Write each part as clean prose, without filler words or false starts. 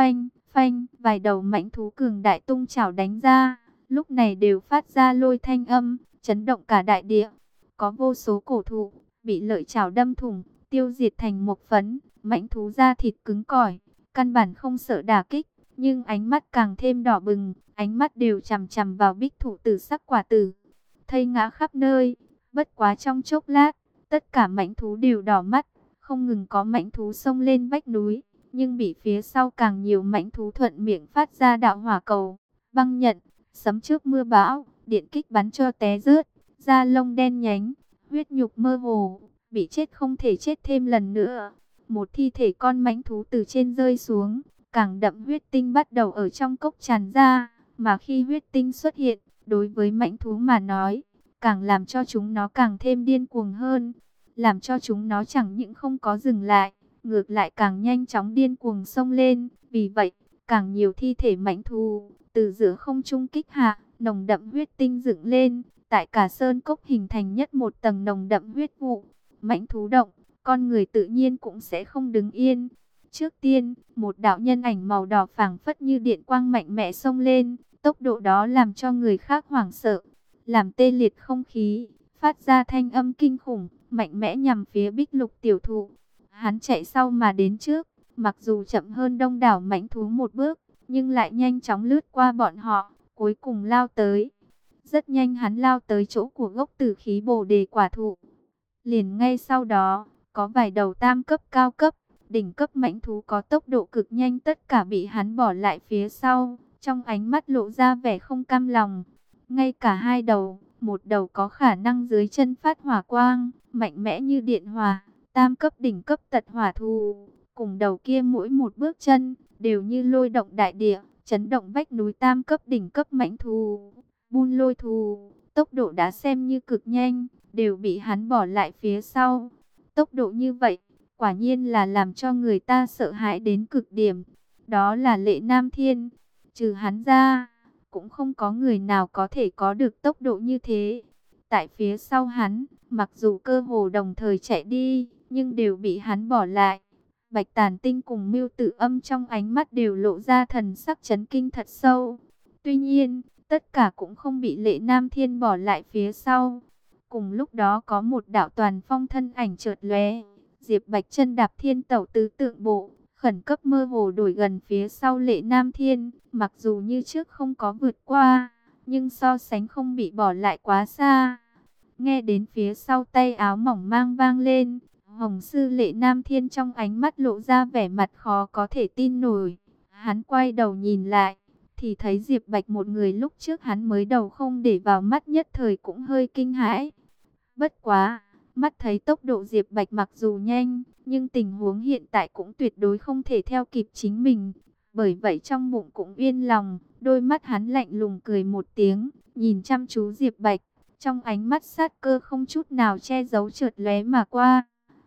phanh, phanh, vài đầu mãnh thú cường đại tung chảo đánh ra, lúc này đều phát ra lôi thanh âm, chấn động cả đại địa. Có vô số cổ thụ bị lợi chảo đâm thủng, tiêu diệt thành một phấn, mãnh thú da thịt cứng cỏi, căn bản không sợ đả kích, nhưng ánh mắt càng thêm đỏ bừng, ánh mắt đều chằm chằm vào bích thủ tử sắc quả tử. Thây ngã khắp nơi, bất quá trong chốc lát, tất cả mãnh thú đều đỏ mắt, không ngừng có mãnh thú xông lên vách núi, nhưng bị phía sau càng nhiều mãnh thú thuận miệng phát ra đạo hỏa cầu, băng nhận, sấm chớp mưa bão, điện kích bắn cho té rớt, da lông đen nhánh, huyết nhục mơ hồ, bị chết không thể chết thêm lần nữa. Một thi thể con mãnh thú từ trên rơi xuống, càng đậm huyết tinh bắt đầu ở trong cốc tràn ra, mà khi huyết tinh xuất hiện, đối với mãnh thú mà nói, càng làm cho chúng nó càng thêm điên cuồng hơn, làm cho chúng nó chẳng những không có dừng lại, ngược lại càng nhanh chóng điên cuồng xông lên. Vì vậy, càng nhiều thi thể mãnh thú từ giữa không trung kích hạ, nồng đậm huyết tinh dựng lên, tại cả sơn cốc hình thành nhất một tầng nồng đậm huyết vụ. Mãnh thú động, con người tự nhiên cũng sẽ không đứng yên. Trước tiên, một đạo nhân ảnh màu đỏ phảng phất như điện quang mạnh mẽ xông lên, tốc độ đó làm cho người khác hoảng sợ, làm tê liệt không khí, phát ra thanh âm kinh khủng, mạnh mẽ nhằm phía Bích Lục tiểu thụ. Hắn chạy sau mà đến trước, mặc dù chậm hơn đông đảo mãnh thú một bước, nhưng lại nhanh chóng lướt qua bọn họ, cuối cùng lao tới. Rất nhanh hắn lao tới chỗ của gốc tử khí bồ đề quả thụ. Liền ngay sau đó, có vài đầu tam cấp cao cấp, đỉnh cấp mãnh thú có tốc độ cực nhanh tất cả bị hắn bỏ lại phía sau, trong ánh mắt lộ ra vẻ không cam lòng. Ngay cả hai đầu, một đầu có khả năng dưới chân phát hỏa quang, mạnh mẽ như điện hỏa, tam cấp đỉnh cấp tật hỏa thú, cùng đầu kia mỗi một bước chân, đều như lôi động đại địa, chấn động vách núi. Tam cấp đỉnh cấp mãnh thú, buôn lôi thú, tốc độ đã xem như cực nhanh, đều bị hắn bỏ lại phía sau. Tốc độ như vậy, quả nhiên là làm cho người ta sợ hãi đến cực điểm. Đó là Lệ Nam Thiên, trừ hắn ra, cũng không có người nào có thể có được tốc độ như thế. Tại phía sau hắn, mặc dù cơ hồ đồng thời chạy đi, nhưng đều bị hắn bỏ lại. Bạch Tàn Tinh cùng Mưu Tử Âm trong ánh mắt đều lộ ra thần sắc chấn kinh thật sâu. Tuy nhiên, tất cả cũng không bị Lệ Nam Thiên bỏ lại phía sau. Cùng lúc đó có một đạo toàn phong thân ảnh chợt lóe, Diệp Bạch chân đạp thiên tẩu tứ tượng bộ, khẩn cấp mơ hồ đuổi gần phía sau Lệ Nam Thiên, mặc dù như trước không có vượt qua, nhưng so sánh không bị bỏ lại quá xa. Nghe đến phía sau tay áo mỏng mang vang lên, Hồng sư Lệ Nam Thiên trong ánh mắt lộ ra vẻ mặt khó có thể tin nổi. Hắn quay đầu nhìn lại, thì thấy Diệp Bạch, một người lúc trước hắn mới đầu không để vào mắt, nhất thời cũng hơi kinh hãi. Bất quá, mắt thấy tốc độ Diệp Bạch mặc dù nhanh, nhưng tình huống hiện tại cũng tuyệt đối không thể theo kịp chính mình. Bởi vậy trong bụng cũng yên lòng, đôi mắt hắn lạnh lùng cười một tiếng, nhìn chăm chú Diệp Bạch, trong ánh mắt sát cơ không chút nào che giấu chợt lóe mà qua.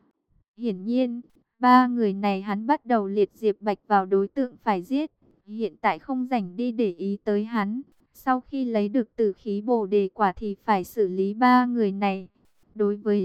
Hiển nhiên, ba người này hắn bắt đầu liệt Diệp Bạch vào đối tượng phải giết, hiện tại không rảnh đi để ý tới hắn. Sau khi lấy được tử khí bồ đề quả thì phải xử lý ba người này. Đối với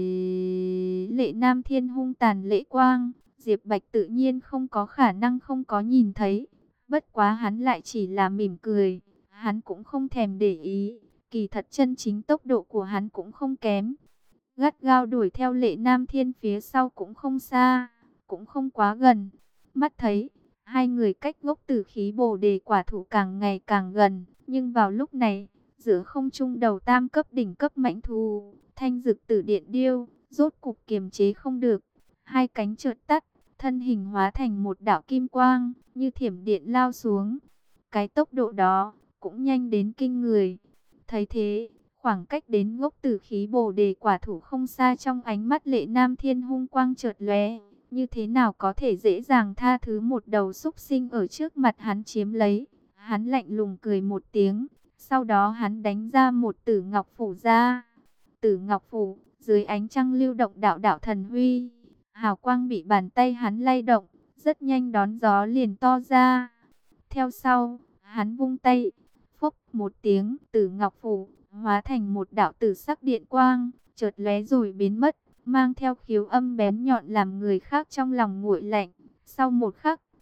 Lệ Nam Thiên hung tàn lễ quang, Diệp Bạch tự nhiên không có khả năng không có nhìn thấy. Bất quá hắn lại chỉ là mỉm cười, hắn cũng không thèm để ý. Kỳ thật chân chính tốc độ của hắn cũng không kém. Gắt gao đuổi theo Lệ Nam Thiên phía sau cũng không xa, cũng không quá gần. Mắt thấy, hai người cách gốc tử khí bồ đề quả thụ càng ngày càng gần. Nhưng vào lúc này, giữa không trung đầu tam cấp đỉnh cấp mãnh thú, Thanh Dực Tử Điện Điêu, rốt cục kiềm chế không được. Hai cánh chợt tắt, thân hình hóa thành một đạo kim quang, như thiểm điện lao xuống. Cái tốc độ đó, cũng nhanh đến kinh người. Thấy thế, khoảng cách đến gốc tử khí bồ đề quả thụ không xa, trong ánh mắt Lệ Nam Thiên hung quang chợt lóe. Như thế nào có thể dễ dàng tha thứ một đầu súc sinh ở trước mặt hắn chiếm lấy. Hắn lạnh lùng cười một tiếng, sau đó hắn đánh ra một Tử Ngọc Phủ ra. Tử Ngọc Phủ, dưới ánh trăng lưu động đạo đạo thần huy. Hào quang bị bàn tay hắn lay động, rất nhanh đón gió liền to ra. Theo sau, hắn vung tay, phốc một tiếng, Tử Ngọc Phủ hóa thành một đạo tử sắc điện quang, chợt lóe rồi biến mất, mang theo khiếu âm bén nhọn làm người khác trong lòng nguội lạnh. Sau một khắc,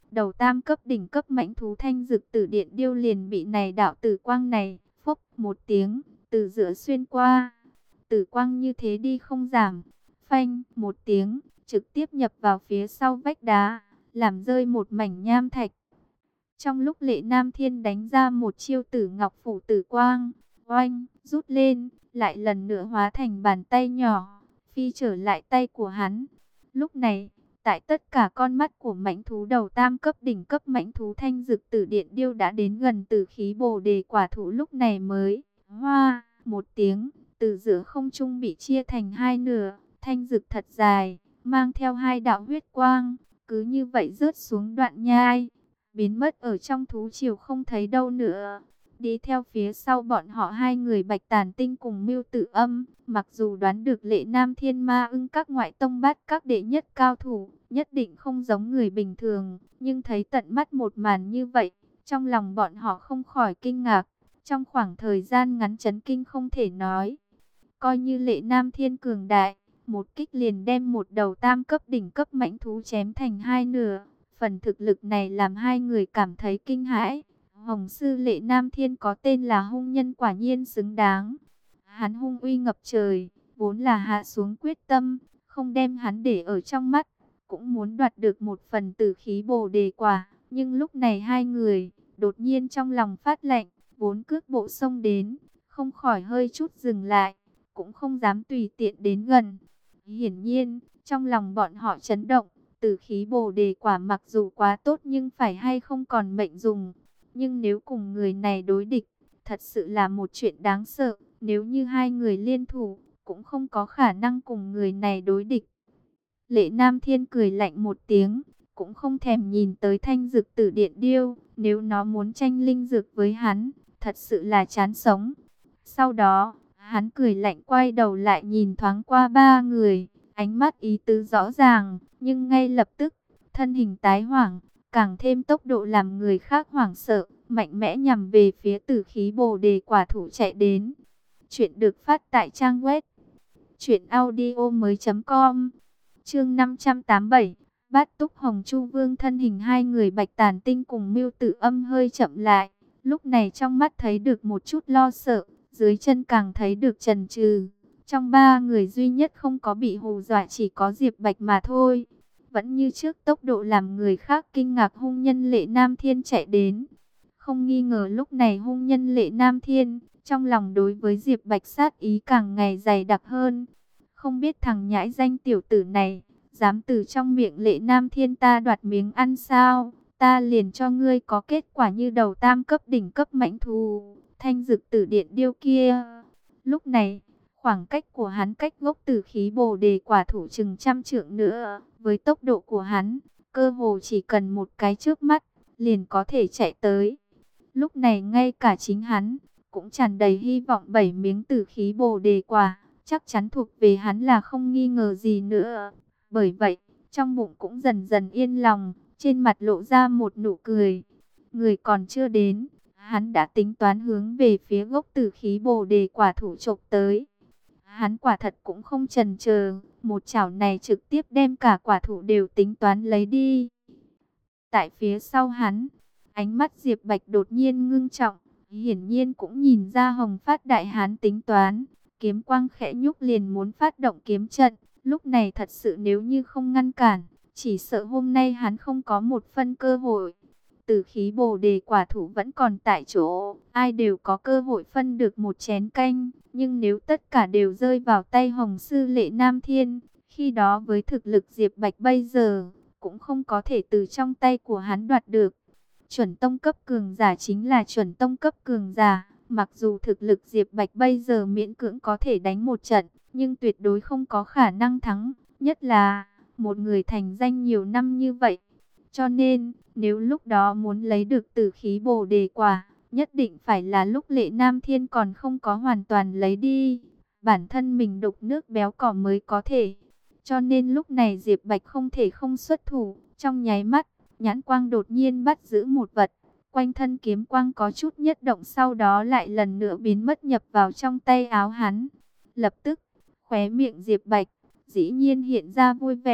đầu tam cấp đỉnh cấp mãnh thú thanh dực tử điện điêu liền bị này đạo tử quang này, phốc một tiếng, từ giữa xuyên qua. Tử quang như thế đi không giảm, phanh một tiếng, trực tiếp nhập vào phía sau vách đá, làm rơi một mảnh nham thạch. Trong lúc Lệ Nam Thiên đánh ra một chiêu Tử Ngọc Phủ Tử Quang, oanh, rút lên, lại lần nữa hóa thành bàn tay nhỏ, phi trở lại tay của hắn. Lúc này, tại tất cả con mắt của mãnh thú đầu tam cấp đỉnh cấp mãnh thú thanh dực tử điện điêu đã đến gần tử khí bồ đề quả thụ, lúc này mới, hoa, một tiếng, từ giữa không trung bị chia thành hai nửa, thanh dực thật dài, mang theo hai đạo huyết quang, cứ như vậy rớt xuống đoạn nhai, biến mất ở trong thú triều không thấy đâu nữa. Đi theo phía sau bọn họ hai người Bạch Tàn Tinh cùng Mưu Tử Âm, mặc dù đoán được Lệ Nam Thiên Ma Ưng các ngoại tông bát các đệ nhất cao thủ, nhất định không giống người bình thường, nhưng thấy tận mắt một màn như vậy, trong lòng bọn họ không khỏi kinh ngạc, trong khoảng thời gian ngắn chấn kinh không thể nói. Coi như Lệ Nam Thiên cường đại, một kích liền đem một đầu tam cấp đỉnh cấp mãnh thú chém thành hai nửa. Phần thực lực này làm hai người cảm thấy kinh hãi. Hồng sư Lệ Nam Thiên có tên là hung nhân quả nhiên xứng đáng. Hắn hung uy ngập trời, vốn là hạ xuống quyết tâm, không đem hắn để ở trong mắt, cũng muốn đoạt được một phần tử khí bồ đề quả. Nhưng lúc này hai người, đột nhiên trong lòng phát lạnh, vốn cước bộ xông đến, không khỏi hơi chút dừng lại, cũng không dám tùy tiện đến gần. Hiển nhiên, trong lòng bọn họ chấn động, tử khí bồ đề quả mặc dù quá tốt nhưng phải hay không còn mệnh dùng. Nhưng nếu cùng người này đối địch, thật sự là một chuyện đáng sợ. Nếu như hai người liên thủ, cũng không có khả năng cùng người này đối địch. Lệ Nam Thiên cười lạnh một tiếng, cũng không thèm nhìn tới thanh dực tử điện điêu. Nếu nó muốn tranh linh dược với hắn, thật sự là chán sống. Sau đó, hắn cười lạnh quay đầu lại nhìn thoáng qua ba người, ánh mắt ý tứ rõ ràng, nhưng ngay lập tức, thân hình tái hoảng, càng thêm tốc độ làm người khác hoảng sợ, mạnh mẽ nhằm về phía tử khí bồ đề quả thủ chạy đến. Chuyện được phát tại trang web truyệnaudiomoi.com. Chương 587, Bát Túc Hồng Chu Vương. Thân hình hai người Bạch Tàn Tinh cùng Mưu Tử Âm hơi chậm lại, lúc này trong mắt thấy được một chút lo sợ, dưới chân càng thấy được chần chừ. Trong ba người duy nhất không có bị hù dọa chỉ có Diệp Bạch mà thôi. Vẫn như trước tốc độ làm người khác kinh ngạc, hung nhân Lệ Nam Thiên chạy đến. Không nghi ngờ lúc này hung nhân Lệ Nam Thiên, trong lòng đối với Diệp Bạch sát ý càng ngày dày đặc hơn. Không biết thằng nhãi danh tiểu tử này, dám từ trong miệng Lệ Nam Thiên ta đoạt miếng ăn sao? Ta liền cho ngươi có kết quả như đầu tam cấp đỉnh cấp mãnh thú, thanh dực tử điện điêu kia. Lúc này, khoảng cách của hắn cách gốc tử khí bồ đề quả thủ chừng 100 trượng nữa. Với tốc độ của hắn, cơ hồ chỉ cần một cái chớp mắt, liền có thể chạy tới. Lúc này ngay cả chính hắn, cũng tràn đầy hy vọng 7 miếng tử khí bồ đề quả, chắc chắn thuộc về hắn là không nghi ngờ gì nữa. Bởi vậy, trong bụng cũng dần dần yên lòng, trên mặt lộ ra một nụ cười. Người còn chưa đến, hắn đã tính toán hướng về phía gốc tử khí bồ đề quả thủ chộp tới. Hắn quả thật cũng không chần chờ, một chảo này trực tiếp đem cả quả thủ đều tính toán lấy đi. Tại phía sau hắn, ánh mắt Diệp Bạch đột nhiên ngưng trọng, hiển nhiên cũng nhìn ra Hồng Phát đại hán tính toán, kiếm quang khẽ nhúc liền muốn phát động kiếm trận. Lúc này thật sự nếu như không ngăn cản, chỉ sợ hôm nay hắn không có một phân cơ hội. Tử khí bồ đề quả thủ vẫn còn tại chỗ, ai đều có cơ hội phân được một chén canh. Nhưng nếu tất cả đều rơi vào tay Hồng sư Lệ Nam Thiên, khi đó với thực lực Diệp Bạch bây giờ, cũng không có thể từ trong tay của hắn đoạt được. Chuẩn tông cấp cường giả chính là chuẩn tông cấp cường giả. Mặc dù thực lực Diệp Bạch bây giờ miễn cưỡng có thể đánh một trận, nhưng tuyệt đối không có khả năng thắng. Nhất là, một người thành danh nhiều năm như vậy. Cho nên, nếu lúc đó muốn lấy được tử khí bồ đề quả, nhất định phải là lúc Lệ Nam Thiên còn không có hoàn toàn lấy đi. Bản thân mình đục nước béo cỏ mới có thể. Cho nên lúc này Diệp Bạch không thể không xuất thủ. Trong nháy mắt, nhãn quang đột nhiên bắt giữ một vật. Quanh thân kiếm quang có chút nhất động, sau đó lại lần nữa biến mất nhập vào trong tay áo hắn. Lập tức, khóe miệng Diệp Bạch dĩ nhiên hiện ra vui vẻ.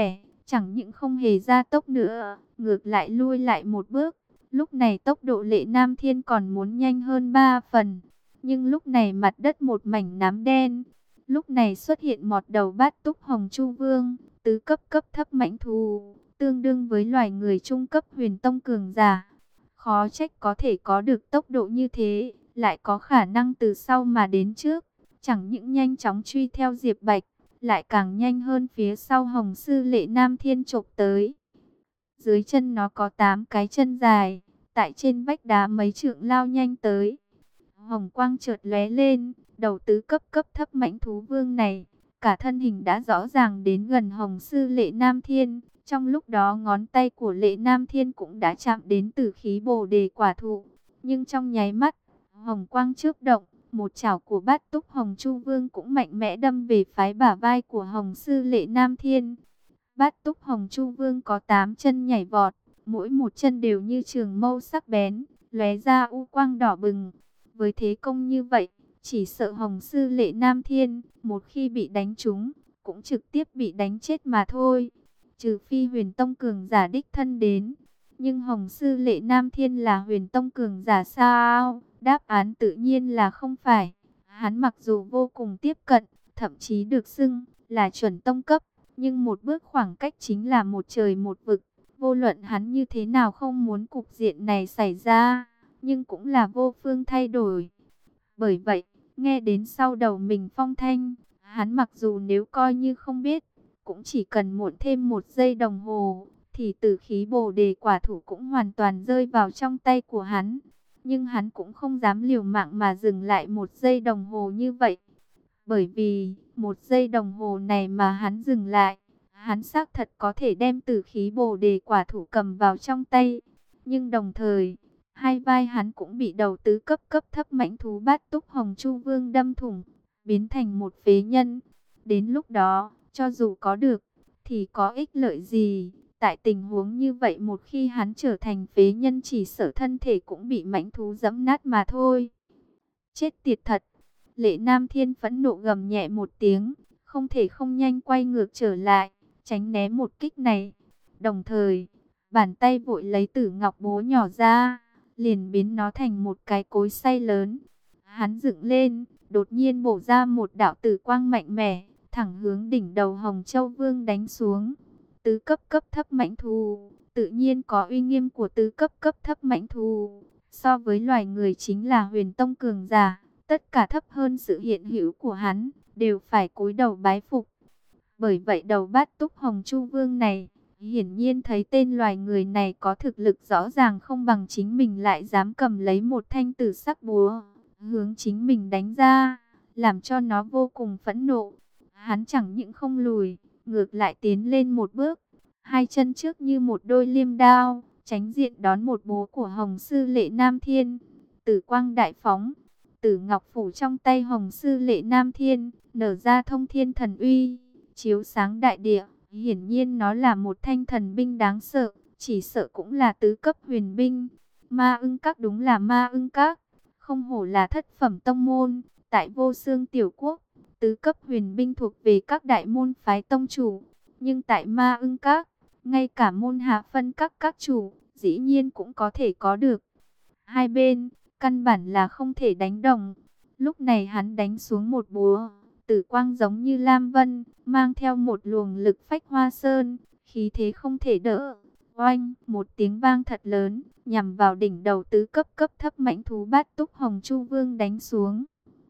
chẳng những không hề gia tốc nữa, ngược lại lui lại một bước. Lúc này tốc độ Lệ Nam Thiên còn muốn nhanh hơn 3 phần. Nhưng lúc này mặt đất một mảnh nám đen. Lúc này xuất hiện một đầu bát túc hồng chu vương, tứ cấp cấp thấp mãnh thú, tương đương với loài người trung cấp huyền tông cường giả. Khó trách có thể có được tốc độ như thế, lại có khả năng từ sau mà đến trước. Chẳng những nhanh chóng truy theo Diệp Bạch, lại càng nhanh hơn phía sau Hồng Sư Lệ Nam Thiên chộp tới. Dưới chân nó có 8 cái chân dài, tại trên vách đá mấy trượng lao nhanh tới. Hồng quang chợt lóe lên, đầu tứ cấp cấp thấp mãnh thú vương này, cả thân hình đã rõ ràng đến gần Hồng Sư Lệ Nam Thiên. Trong lúc đó ngón tay của Lệ Nam Thiên cũng đã chạm đến tử khí Bồ Đề quả thụ. Nhưng trong nháy mắt, hồng quang chớp động, một chảo của Bát Túc Hồng Chu Vương cũng mạnh mẽ đâm về phái bả vai của Hồng Sư Lệ Nam Thiên. Bát Túc Hồng Chu Vương có 8 chân nhảy vọt, mỗi một chân đều như trường mâu sắc bén, lóe ra u quang đỏ bừng. Với thế công như vậy, chỉ sợ Hồng Sư Lệ Nam Thiên, một khi bị đánh trúng, cũng trực tiếp bị đánh chết mà thôi. Trừ phi huyền tông cường giả đích thân đến. Nhưng Hồng Sư Lệ Nam Thiên là huyền tông cường giả sao? Đáp án tự nhiên là không phải. Hắn mặc dù vô cùng tiếp cận, thậm chí được xưng là chuẩn tông cấp, nhưng một bước khoảng cách chính là một trời một vực. Vô luận hắn như thế nào không muốn cục diện này xảy ra, nhưng cũng là vô phương thay đổi. Bởi vậy, nghe đến sau đầu mình phong thanh, hắn mặc dù nếu coi như không biết, cũng chỉ cần muộn thêm 1 giây đồng hồ, thì tử khí Bồ Đề quả thủ cũng hoàn toàn rơi vào trong tay của hắn. Nhưng hắn cũng không dám liều mạng mà dừng lại 1 giây đồng hồ như vậy. Bởi vì, 1 giây đồng hồ này mà hắn dừng lại, hắn xác thật có thể đem tử khí Bồ Đề quả thủ cầm vào trong tay. Nhưng đồng thời, hai vai hắn cũng bị đầu tứ cấp cấp thấp mãnh thú Bát Túc Hồng Chu Vương đâm thủng, biến thành một phế nhân. Đến lúc đó, cho dù có được, thì có ích lợi gì? Tại tình huống như vậy, một khi hắn trở thành phế nhân, chỉ sợ thân thể cũng bị mãnh thú giẫm nát mà thôi. Chết tiệt thật! Lệ Nam Thiên phẫn nộ gầm nhẹ một tiếng, không thể không nhanh quay ngược trở lại, tránh né một kích này. Đồng thời, bàn tay vội lấy Tử Ngọc Bố nhỏ ra, liền biến nó thành một cái cối xay lớn. Hắn dựng lên, đột nhiên bổ ra một đạo tử quang mạnh mẽ, thẳng hướng đỉnh đầu Hồng Châu Vương đánh xuống. Tứ cấp cấp thấp mãnh thú, tự nhiên có uy nghiêm của tứ cấp cấp thấp mãnh thú. So với loài người chính là huyền tông cường giả, tất cả thấp hơn sự hiện hữu của hắn, đều phải cúi đầu bái phục. Bởi vậy đầu Bát Túc Hồng Chu Vương này, hiển nhiên thấy tên loài người này có thực lực rõ ràng không bằng chính mình, lại dám cầm lấy một thanh tử sắc búa, hướng chính mình đánh ra, làm cho nó vô cùng phẫn nộ. Hắn chẳng những không lùi, ngược lại tiến lên một bước, hai chân trước như một đôi liêm đao, tránh diện đón một búa của Hồng Sư Lệ Nam Thiên. Tử quang đại phóng, Tử Ngọc phủ trong tay Hồng Sư Lệ Nam Thiên, nở ra thông thiên thần uy, chiếu sáng đại địa. Hiển nhiên nó là một thanh thần binh đáng sợ, chỉ sợ cũng là tứ cấp huyền binh. Ma Ưng Các đúng là Ma Ưng Các, không hổ là thất phẩm tông môn, tại Vô Xương Tiểu Quốc, tứ cấp huyền binh thuộc về các đại môn phái tông chủ. Nhưng tại Ma Ưng Các, ngay cả môn hạ phân các chủ, dĩ nhiên cũng có thể có được. Hai bên, căn bản là không thể đánh đồng. Lúc này hắn đánh xuống một búa, tử quang giống như lam vân, mang theo một luồng lực phách hoa sơn, khí thế không thể đỡ. Oanh, một tiếng vang thật lớn, nhằm vào đỉnh đầu tứ cấp cấp thấp mãnh thú Bát Túc Hồng Chu Vương đánh xuống.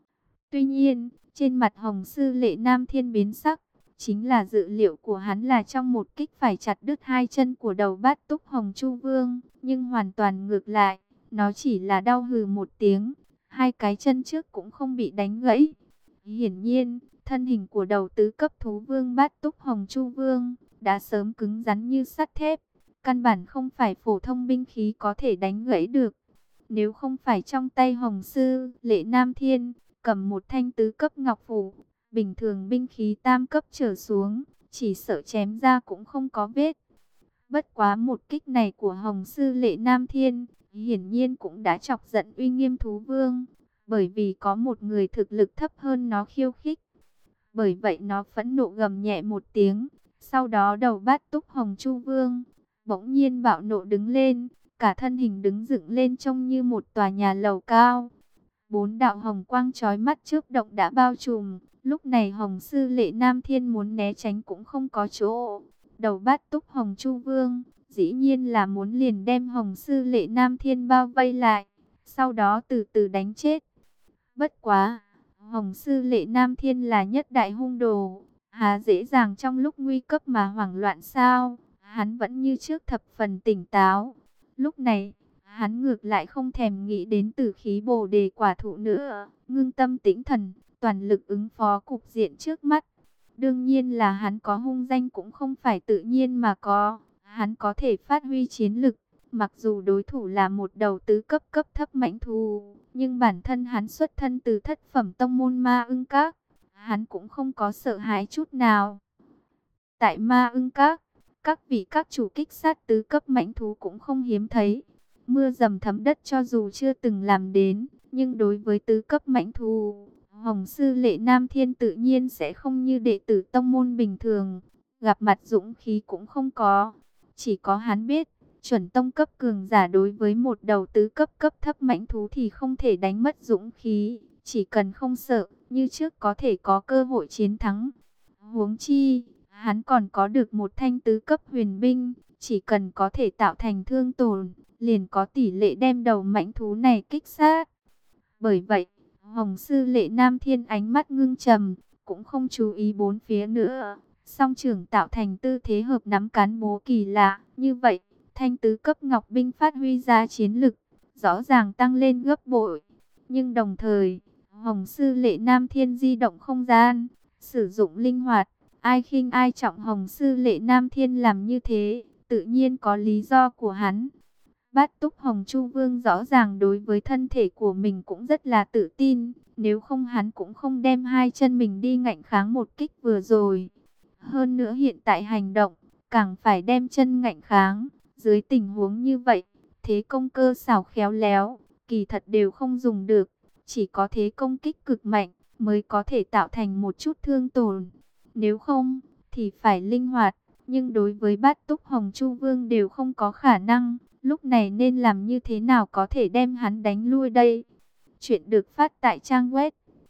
Tuy nhiên, trên mặt Hồng Sư Lệ Nam Thiên biến sắc, chính là dự liệu của hắn là trong một kích phải chặt đứt hai chân của đầu Bát Túc Hồng Chu Vương, nhưng hoàn toàn ngược lại, nó chỉ là đau hừ một tiếng, hai cái chân trước cũng không bị đánh gãy. Hiển nhiên, thân hình của đầu tứ cấp thú vương Bát Túc Hồng Chu Vương đã sớm cứng rắn như sắt thép, căn bản không phải phổ thông binh khí có thể đánh gãy được. Nếu không phải trong tay Hồng Sư Lệ Nam Thiên cầm một thanh tứ cấp ngọc phủ, bình thường binh khí tam cấp trở xuống, chỉ sợ chém ra cũng không có vết. Bất quá một kích này của Hồng Sư Lệ Nam Thiên, hiển nhiên cũng đã chọc giận uy nghiêm thú vương, bởi vì có một người thực lực thấp hơn nó khiêu khích. Bởi vậy nó phẫn nộ gầm nhẹ một tiếng, Sau đó đầu Bát Túc Hồng Chu Vương bỗng nhiên bạo nộ đứng lên, cả thân hình đứng dựng lên trông như một tòa nhà lầu cao. Bốn đạo hồng quang chói mắt chớp động đã bao trùm, lúc này Hồng Sư Lệ Nam Thiên muốn né tránh cũng không có chỗ. Đầu Bát Túc Hồng Chu Vương dĩ nhiên là muốn liền đem Hồng Sư Lệ Nam Thiên bao vây lại, sau đó từ từ đánh chết. Bất quá, Hồng Sư Lệ Nam Thiên là nhất đại hung đồ, há dễ dàng trong lúc nguy cấp mà hoảng loạn sao? Hắn vẫn như trước thập phần tỉnh táo. Lúc này, hắn ngược lại không thèm nghĩ đến tử khí bồ đề quả thụ nữa, ngưng tâm tĩnh thần, toàn lực ứng phó cục diện trước mắt. Đương nhiên là hắn có hung danh cũng không phải tự nhiên mà có, hắn có thể phát huy chiến lực. Mặc dù đối thủ là một đầu tứ cấp cấp thấp mãnh thú, nhưng bản thân hắn xuất thân từ thất phẩm tông môn Ma Ưng Các, hắn cũng không có sợ hãi chút nào. Tại Ma Ưng các vị các chủ kích sát tứ cấp mãnh thú cũng không hiếm thấy. Mưa dầm thấm đất cho dù chưa từng làm đến, nhưng đối với tứ cấp mãnh thú, Hồng Sư Lệ Nam Thiên tự nhiên sẽ không như đệ tử tông môn bình thường, gặp mặt dũng khí cũng không có. Chỉ có hắn biết, chuẩn tông cấp cường giả đối với một đầu tứ cấp cấp thấp mãnh thú thì không thể đánh mất dũng khí, chỉ cần không sợ, như trước có thể có cơ hội chiến thắng. Huống chi, hắn còn có được một thanh tứ cấp huyền binh, chỉ cần có thể tạo thành thương tổn, liền có tỷ lệ đem đầu mãnh thú này kích sát. Bởi vậy, Hồng Sư Lệ Nam Thiên ánh mắt ngưng trầm, cũng không chú ý bốn phía nữa. Song trưởng tạo thành tư thế hợp nắm cán bố kỳ lạ, như vậy, thanh tứ cấp ngọc binh phát huy ra chiến lực, rõ ràng tăng lên gấp bội. Nhưng đồng thời, Hồng Sư Lệ Nam Thiên di động không gian, sử dụng linh hoạt, ai khinh ai trọng. Hồng Sư Lệ Nam Thiên làm như thế, tự nhiên có lý do của hắn. Bát Túc Hồng Chu Vương rõ ràng đối với thân thể của mình cũng rất là tự tin, nếu không hắn cũng không đem hai chân mình đi ngạnh kháng một kích vừa rồi. Hơn nữa hiện tại hành động, càng phải đem chân ngạnh kháng. Dưới tình huống như vậy, thế công cơ xảo khéo léo, kỳ thật đều không dùng được. Chỉ có thế công kích cực mạnh, mới có thể tạo thành một chút thương tổn. Nếu không, thì phải linh hoạt. Nhưng đối với Bát Túc Hồng Chu Vương đều không có khả năng. Lúc này nên làm như thế nào có thể đem hắn đánh lui đây? Chuyện được phát tại trang web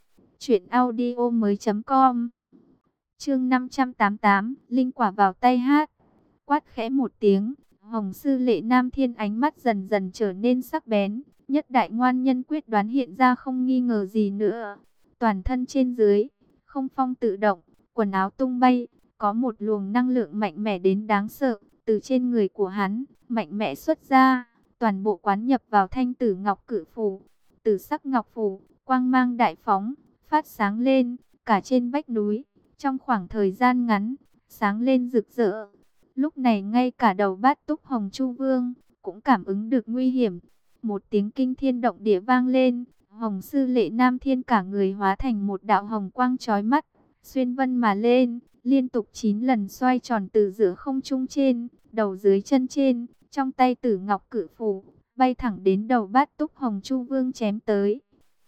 truyệnaudiomoi.com. Chương 588, linh quả vào tay hát. Quát khẽ một tiếng, Hồng Sư Lệ Nam Thiên ánh mắt dần dần trở nên sắc bén, nhất đại ngoan nhân quyết đoán hiện ra không nghi ngờ gì nữa. Toàn thân trên dưới, không phong tự động, quần áo tung bay, có một luồng năng lượng mạnh mẽ đến đáng sợ, từ trên người của hắn, mạnh mẽ xuất ra, toàn bộ quán nhập vào thanh tử ngọc cử phủ. Tử sắc ngọc phủ, quang mang đại phóng, phát sáng lên, cả trên vách núi, trong khoảng thời gian ngắn, sáng lên rực rỡ. Lúc này ngay cả đầu Bát Túc Hồng Chu Vương cũng cảm ứng được nguy hiểm. Một tiếng kinh thiên động địa vang lên, Hồng Sư Lệ Nam Thiên cả người hóa thành một đạo hồng quang chói mắt, xuyên vân mà lên, liên tục 9 lần xoay tròn từ giữa không trung trên, đầu dưới chân trên, trong tay Tử Ngọc Cự Phủ, bay thẳng đến đầu Bát Túc Hồng Chu Vương chém tới.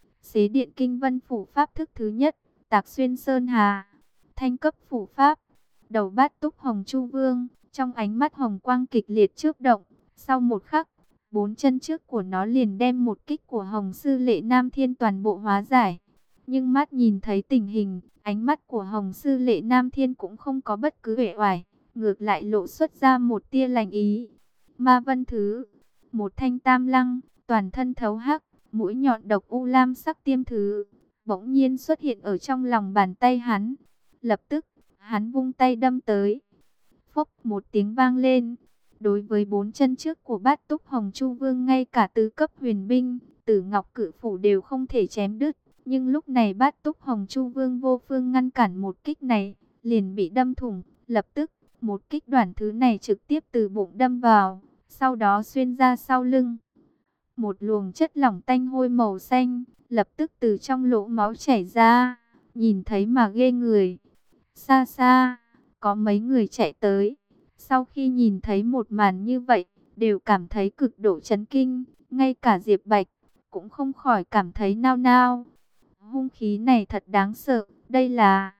Xế điện kinh vân phủ pháp thức thứ nhất, Tạc Xuyên Sơn Hà, thanh cấp phủ pháp. Đầu Bát Túc Hồng Chu Vương, trong ánh mắt hồng quang kịch liệt chớp động, sau một khắc, 4 chân trước của nó liền đem một kích của Hồng Sư Lệ Nam Thiên toàn bộ hóa giải. Nhưng mắt nhìn thấy tình hình, ánh mắt của Hồng Sư Lệ Nam Thiên cũng không có bất cứ uể oải, ngược lại lộ xuất ra một tia lành ý. Ma Vân Thứ, một thanh tam lăng, toàn thân thấu hắc, mũi nhọn độc u lam sắc tiêm thứ, bỗng nhiên xuất hiện ở trong lòng bàn tay hắn. Lập tức, hắn vung tay đâm tới. Phốc một tiếng vang lên. Đối với 4 chân trước của Bát Túc Hồng Chu Vương, ngay cả tứ cấp huyền binh, Tử Ngọc Cự Phủ đều không thể chém đứt. Nhưng lúc này Bát Túc Hồng Chu Vương vô phương ngăn cản một kích này, liền bị đâm thủng. Lập tức, một kích đoản thứ này trực tiếp từ bụng đâm vào, sau đó xuyên ra sau lưng. Một luồng chất lỏng tanh hôi màu xanh, lập tức từ trong lỗ máu chảy ra, nhìn thấy mà ghê người. Xa xa, có mấy người chạy tới. Sau khi nhìn thấy một màn như vậy, đều cảm thấy cực độ chấn kinh. Ngay cả Diệp Bạch cũng không khỏi cảm thấy nao nao. Hung khí này thật đáng sợ. Đây là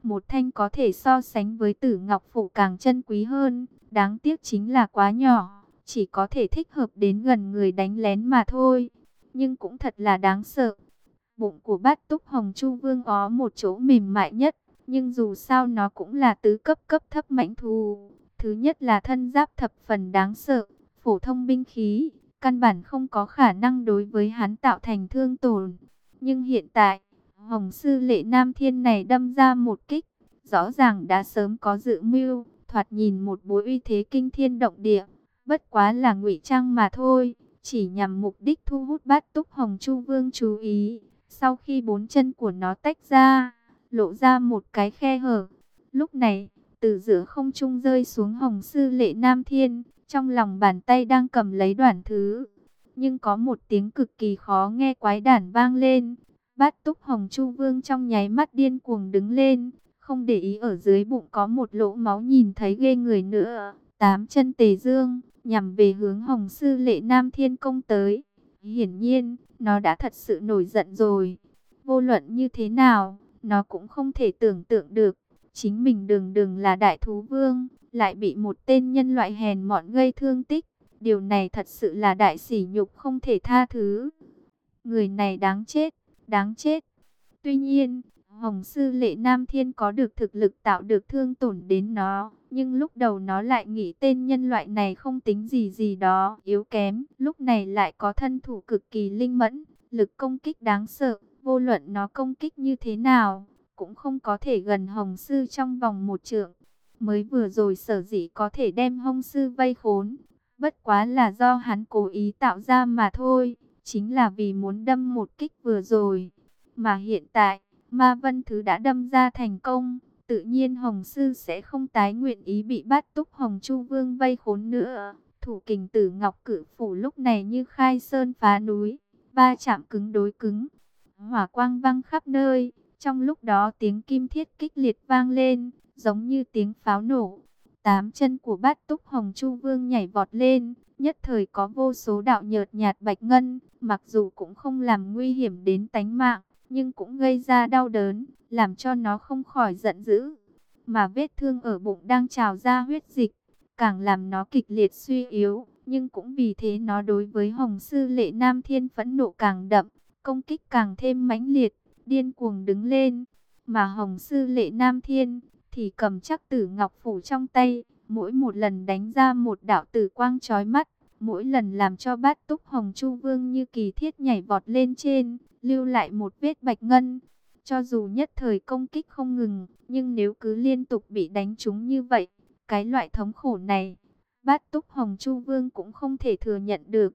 một thanh có thể so sánh với Tử Ngọc Phổ càng chân quý hơn. Đáng tiếc chính là quá nhỏ, chỉ có thể thích hợp đến gần người đánh lén mà thôi. Nhưng cũng thật là đáng sợ. Bụng của Bát Túc Hồng Chu Vương có một chỗ mềm mại nhất, nhưng dù sao nó cũng là tứ cấp cấp thấp mãnh thú. Thứ nhất là thân giáp thập phần đáng sợ, phổ thông binh khí, căn bản không có khả năng đối với hắn tạo thành thương tổn. Nhưng hiện tại, Hồng Sư Lệ Nam Thiên này đâm ra một kích, rõ ràng đã sớm có dự mưu, thoạt nhìn một bối uy thế kinh thiên động địa, bất quá là ngụy trang mà thôi, chỉ nhằm mục đích thu hút Bát Túc Hồng Chu Vương chú ý. Sau khi bốn chân của nó tách ra, lộ ra một cái khe hở. Lúc này, từ giữa không trung rơi xuống Hồng Sư Lệ Nam Thiên, trong lòng bàn tay đang cầm lấy đoản thứ. Nhưng có một tiếng cực kỳ khó nghe quái đản vang lên. Bát Túc Hồng Chu Vương trong nháy mắt điên cuồng đứng lên, không để ý ở dưới bụng có một lỗ máu nhìn thấy ghê người nữa. Tám chân tề dương, nhằm về hướng Hồng Sư Lệ Nam Thiên công tới. Hiển nhiên, nó đã thật sự nổi giận rồi. Vô luận như thế nào, nó cũng không thể tưởng tượng được. Chính mình đường đường là đại thú vương, lại bị một tên nhân loại hèn mọn gây thương tích. Điều này thật sự là đại sỉ nhục không thể tha thứ. Người này đáng chết, đáng chết. Tuy nhiên, Hồng Sư Lệ Nam Thiên có được thực lực tạo được thương tổn đến nó. Nhưng lúc đầu nó lại nghĩ tên nhân loại này không tính gì gì đó, yếu kém. Lúc này lại có thân thủ cực kỳ linh mẫn, lực công kích đáng sợ. Vô luận nó công kích như thế nào, cũng không có thể gần Hồng Sư trong vòng một trượng. Mới vừa rồi sở dĩ có thể đem Hồng Sư vây khốn, bất quá là do hắn cố ý tạo ra mà thôi. Chính là vì muốn đâm một kích vừa rồi. Mà hiện tại, Ma Vân Thứ đã đâm ra thành công. Tự nhiên Hồng Sư sẽ không tái nguyện ý bị Bát Túc Hồng Chu Vương vây khốn nữa. Thủ kình Tử Ngọc Cử Phủ lúc này như khai sơn phá núi, va chạm cứng đối cứng. Hỏa quang vang khắp nơi, trong lúc đó tiếng kim thiết kích liệt vang lên, giống như tiếng pháo nổ. Tám chân của Bát Túc Hồng Chu Vương nhảy vọt lên, nhất thời có vô số đạo nhợt nhạt bạch ngân, mặc dù cũng không làm nguy hiểm đến tánh mạng, nhưng cũng gây ra đau đớn, làm cho nó không khỏi giận dữ. Mà vết thương ở bụng đang trào ra huyết dịch, càng làm nó kịch liệt suy yếu, nhưng cũng vì thế nó đối với Hồng Sư Lệ Nam Thiên phẫn nộ càng đậm, công kích càng thêm mãnh liệt, điên cuồng đứng lên. Mà Hồng Sư Lệ Nam Thiên thì cầm chắc Tử Ngọc Phủ trong tay, mỗi một lần đánh ra một đạo tử quang chói mắt, mỗi lần làm cho Bát Túc Hồng Chu Vương như kỳ thiết nhảy vọt lên trên, lưu lại một vết bạch ngân. Cho dù nhất thời công kích không ngừng, nhưng nếu cứ liên tục bị đánh trúng như vậy, cái loại thống khổ này, Bát Túc Hồng Chu Vương cũng không thể thừa nhận được.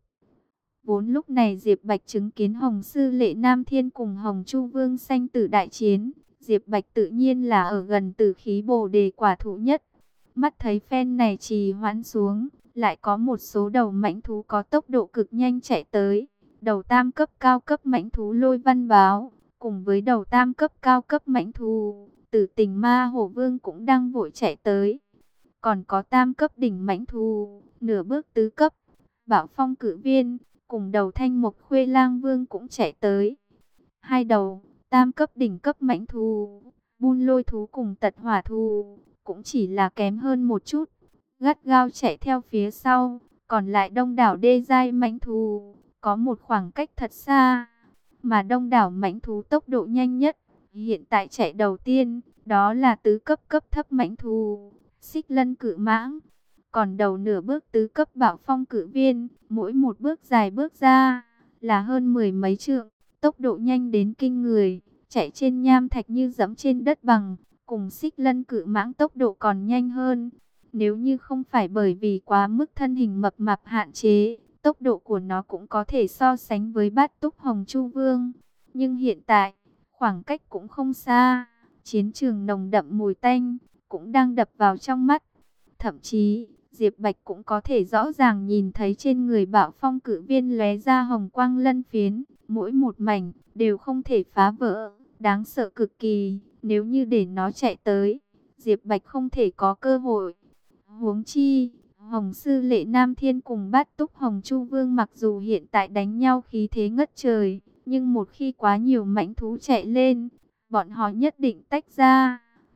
Vốn lúc này Diệp Bạch chứng kiến Hồng Sư Lệ Nam Thiên cùng Hồng Chu Vương sanh tử đại chiến, Diệp Bạch tự nhiên là ở gần tử khí Bồ Đề quả thụ nhất. Mắt thấy phen này trì hoãn xuống, lại có một số đầu mãnh thú có tốc độ cực nhanh chạy tới. Đầu tam cấp cao cấp mãnh thú Lôi Văn Báo, cùng với đầu tam cấp cao cấp mãnh thú Tử Tình Ma Hổ Vương cũng đang vội chạy tới. Còn có tam cấp đỉnh mãnh thú, nửa bước tứ cấp, Bảo Phong Cự Viên, cùng đầu Thanh Mộc Khuê Lang Vương cũng chạy tới. Hai đầu tam cấp đỉnh cấp mãnh thú, Bun Lôi thú cùng Tật Hỏa thú, cũng chỉ là kém hơn một chút, gắt gao chạy theo phía sau. Còn lại đông đảo đê giai mãnh thú, có một khoảng cách thật xa, mà đông đảo mãnh thú tốc độ nhanh nhất, hiện tại chạy đầu tiên, đó là tứ cấp cấp thấp mãnh thú, Xích Lân Cự Mãng. Còn đầu nửa bước tứ cấp Bảo Phong Cự Viên, mỗi một bước dài bước ra, là hơn mười mấy trượng, tốc độ nhanh đến kinh người, chạy trên nham thạch như dẫm trên đất bằng, cùng Xích Lân Cự Mãng tốc độ còn nhanh hơn. Nếu như không phải bởi vì quá mức thân hình mập mạp hạn chế, tốc độ của nó cũng có thể so sánh với Bát Túc Hồng Chu Vương. Nhưng hiện tại, khoảng cách cũng không xa, chiến trường nồng đậm mùi tanh, cũng đang đập vào trong mắt. Thậm chí, Diệp Bạch cũng có thể rõ ràng nhìn thấy trên người Bảo Phong Cự Viên lóe ra hồng quang lân phiến, mỗi một mảnh, đều không thể phá vỡ, đáng sợ cực kỳ. Nếu như để nó chạy tới, Diệp Bạch không thể có cơ hội. Huống chi, Hồng Sư Lệ Nam Thiên cùng Bát Túc Hồng Chu Vương mặc dù hiện tại đánh nhau khí thế ngất trời, nhưng một khi quá nhiều mãnh thú chạy lên, bọn họ nhất định tách ra.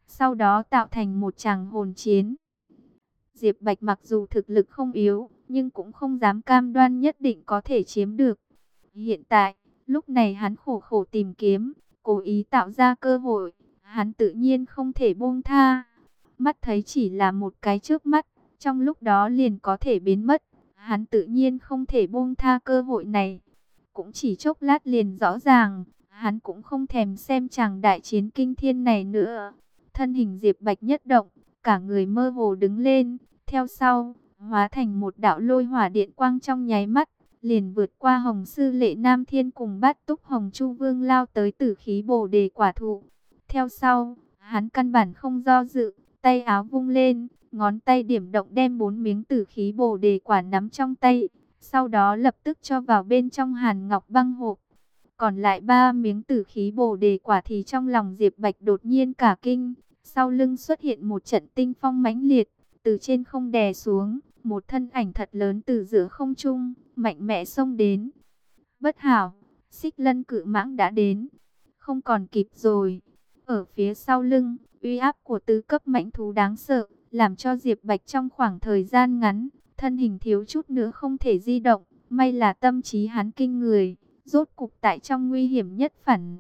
sau đó tạo thành một tràng hồn chiến. Diệp Bạch mặc dù thực lực không yếu, nhưng cũng không dám cam đoan nhất định có thể chiếm được. Hiện tại, lúc này hắn khổ khổ tìm kiếm, cố ý tạo ra cơ hội, hắn tự nhiên không thể buông tha. Mắt thấy chỉ là một cái trước mắt, trong lúc đó liền có thể biến mất, hắn tự nhiên không thể buông tha cơ hội này. Cũng chỉ chốc lát liền rõ ràng, hắn cũng không thèm xem chàng đại chiến kinh thiên này nữa. Thân hình Diệp Bạch nhất động, cả người mơ hồ đứng lên, theo sau, hóa thành một đạo lôi hỏa điện quang trong nháy mắt, liền vượt qua Hồng Sư Lệ Nam Thiên cùng Bát Túc Hồng Chu Vương lao tới Tử Khí Bồ Đề quả thụ. Theo sau, hắn căn bản không do dự, tay áo vung lên, ngón tay điểm động đem 4 miếng Tử Khí Bồ Đề quả nắm trong tay, sau đó lập tức cho vào bên trong Hàn Ngọc băng hộp. Còn lại 3 miếng Tử Khí Bồ Đề quả thì trong lòng Diệp Bạch đột nhiên cả kinh, sau lưng xuất hiện một trận tinh phong mãnh liệt, từ trên không đè xuống, một thân ảnh thật lớn từ giữa không trung, mạnh mẽ xông đến. Bất hảo, Xích Lân Cự Mãng đã đến, không còn kịp rồi. Ở phía sau lưng, uy áp của tứ cấp mãnh thú đáng sợ, làm cho Diệp Bạch trong khoảng thời gian ngắn, thân hình thiếu chút nữa không thể di động, may là tâm trí hắn kinh người, rốt cục tại trong nguy hiểm nhất phản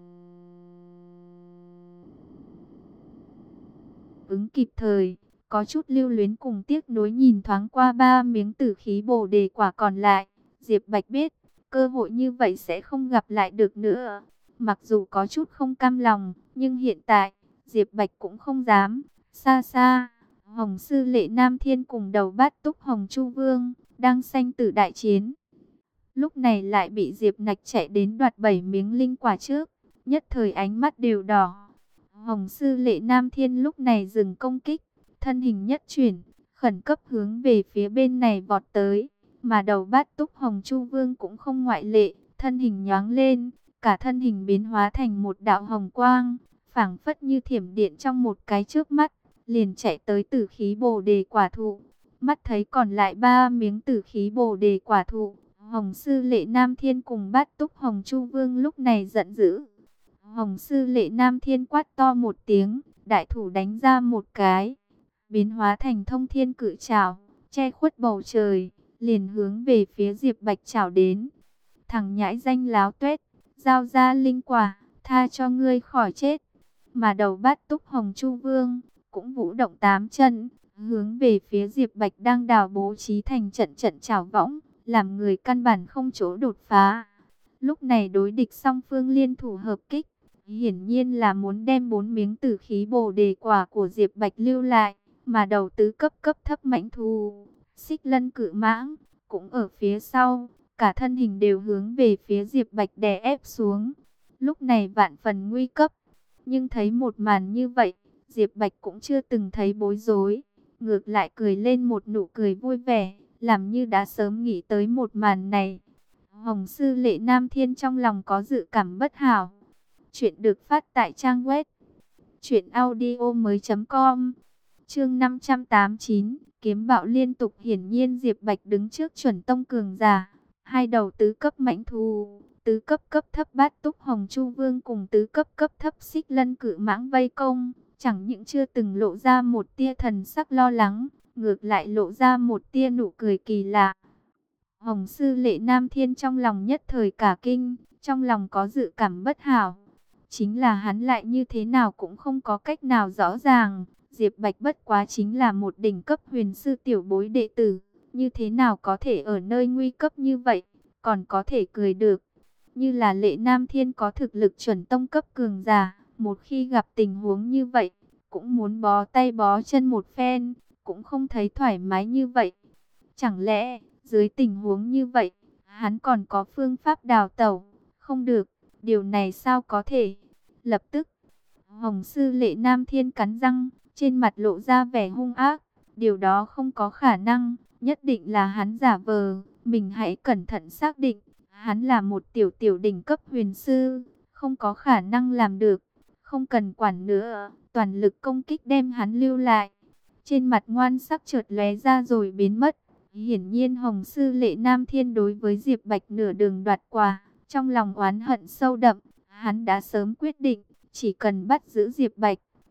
ứng kịp thời. Có chút lưu luyến cùng tiếc nuối nhìn thoáng qua 3 miếng Tử Khí Bồ Đề quả còn lại, Diệp Bạch biết, cơ hội như vậy sẽ không gặp lại được nữa. Mặc dù có chút không cam lòng, nhưng hiện tại, Diệp Bạch cũng không dám. Xa xa, Hồng Sư Lệ Nam Thiên cùng đầu Bát Túc Hồng Chu Vương, đang sanh tử đại chiến. Lúc này lại bị Diệp Nạch chạy đến đoạt 7 miếng linh quả trước, nhất thời ánh mắt đều đỏ. Hồng Sư Lệ Nam Thiên lúc này dừng công kích, thân hình nhất chuyển, khẩn cấp hướng về phía bên này vọt tới, mà đầu Bát Túc Hồng Chu Vương cũng không ngoại lệ, thân hình nhoáng lên, cả thân hình biến hóa thành một đạo hồng quang, phảng phất như thiểm điện trong một cái chớp mắt, liền chạy tới Tử Khí Bồ Đề quả thụ. Mắt thấy còn lại 3 miếng Tử Khí Bồ Đề quả thụ, Hồng Sư Lệ Nam Thiên cùng Bát Túc Hồng Chu Vương lúc này giận dữ. Hồng Sư Lệ Nam Thiên quát to một tiếng, đại thủ đánh ra một cái, biến hóa thành Thông Thiên Cự Trảo, che khuất bầu trời, liền hướng về phía Diệp Bạch chảo đến. Thằng nhãi danh láo tuét, giao ra linh quả, tha cho ngươi khỏi chết. Mà đầu Bát Túc Hồng Chu Vương cũng vũ động 8 chân, hướng về phía Diệp Bạch đang đào bố trí thành trận trận chảo võng, làm người căn bản không chỗ đột phá. Lúc này đối địch song phương liên thủ hợp kích, hiển nhiên là muốn đem 4 miếng Tử Khí Bồ Đề quả của Diệp Bạch lưu lại, mà đầu tứ cấp cấp thấp mãnh thú, Xích Lân Cự Mãng, cũng ở phía sau, cả thân hình đều hướng về phía Diệp Bạch đè ép xuống. Lúc này vạn phần nguy cấp, nhưng thấy một màn như vậy, Diệp Bạch cũng chưa từng thấy bối rối, ngược lại cười lên một nụ cười vui vẻ, làm như đã sớm nghĩ tới một màn này. Hồng Sư Lệ Nam Thiên trong lòng có dự cảm bất hảo. Chuyện được phát tại trang web truyệnaudiomoi.com. Chương 589, kiếm bạo liên tục. Hiển nhiên Diệp Bạch đứng trước chuẩn tông cường giả, hai đầu tứ cấp mãnh thú, tứ cấp cấp thấp Bát Túc Hồng Chu Vương cùng tứ cấp cấp thấp Xích Lân Cự Mãng vây công, chẳng những chưa từng lộ ra một tia thần sắc lo lắng, ngược lại lộ ra một tia nụ cười kỳ lạ. Hồng Sư Lệ Nam Thiên trong lòng nhất thời cả kinh, trong lòng có dự cảm bất hảo. Chính là hắn lại như thế nào cũng không có cách nào rõ ràng. Diệp Bạch bất quá chính là một đỉnh cấp huyền sư tiểu bối đệ tử, như thế nào có thể ở nơi nguy cấp như vậy, còn có thể cười được. Như là Lệ Nam Thiên có thực lực chuẩn tông cấp cường giả, một khi gặp tình huống như vậy, cũng muốn bó tay bó chân một phen, cũng không thấy thoải mái như vậy. Chẳng lẽ, dưới tình huống như vậy, hắn còn có phương pháp đào tẩu? Không được, điều này sao có thể? Lập tức, Hồng Sư Lệ Nam Thiên cắn răng, trên mặt lộ ra vẻ hung ác. Điều đó không có khả năng, nhất định là hắn giả vờ. Mình hãy cẩn thận xác định, hắn là một tiểu đỉnh cấp huyền sư, không có khả năng làm được. Không cần quản nữa, toàn lực công kích đem hắn lưu lại. Trên mặt ngoan sắc chợt lóe ra rồi biến mất. Hiển nhiên Hồng Sư Lệ Nam Thiên đối với Diệp Bạch nửa đường đoạt quả, trong lòng oán hận sâu đậm. Hắn đã sớm quyết định, chỉ cần bắt giữ Diệp Bạch,